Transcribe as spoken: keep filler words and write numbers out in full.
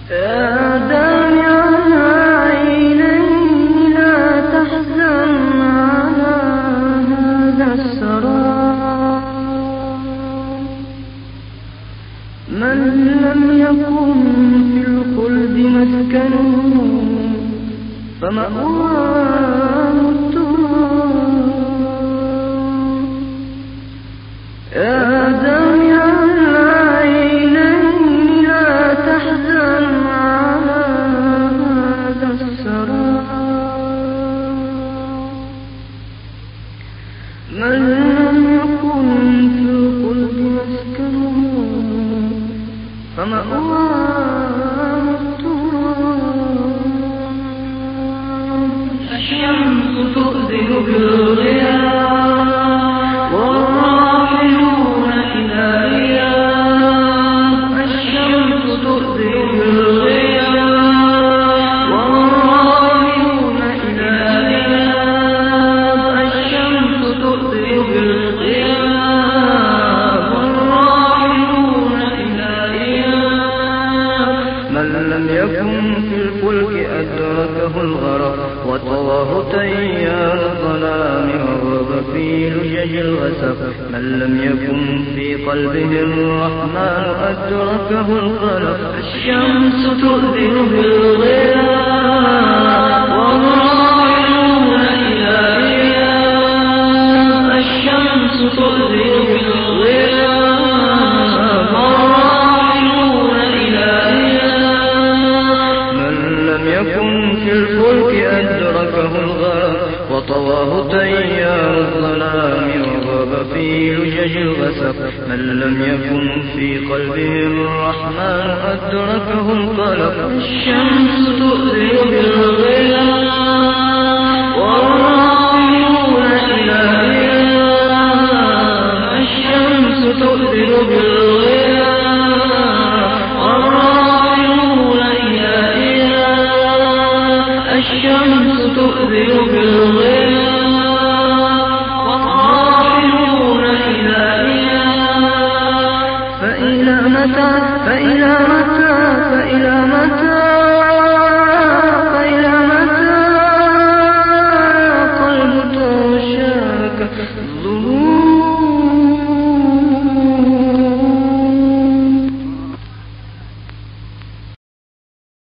يا دامع العينين لا تحزن على هذا السراب، من لم يكن في الخلد مسكنه فمأواه التراب. يا دامع العينين لا تحزن على هذا السراب، من لم يكن في الخلد مسكنه فمأواه التراب. الشمس تؤذن بالغياب والراحلون إلى غياب، الشمس تؤذن بالغياب والراحلون إلى غياب، الشمس تؤذن بالغياب والراحلون إلى غياب. من لم يكن في الفلك أدركه الغرق وطواه تيار الظلام وغاب في لجج الغسق، من لم يكن في قلبه الرحمن أدركه القلق. الشمس تؤذن بالغياب والراحلون إلى غياب، الشمس تؤذن بالغياب والراحلون إلى غياب. من لم يكن في الفلك أدركه الغرق وطواه تيار الظلام وغاب في لجج الغسق، من لم يكن في قلبه الرحمن أدركه القلق. الشمس تؤذن بالغياب والراحلون إلى غياب، الشمس تؤذن بالغياب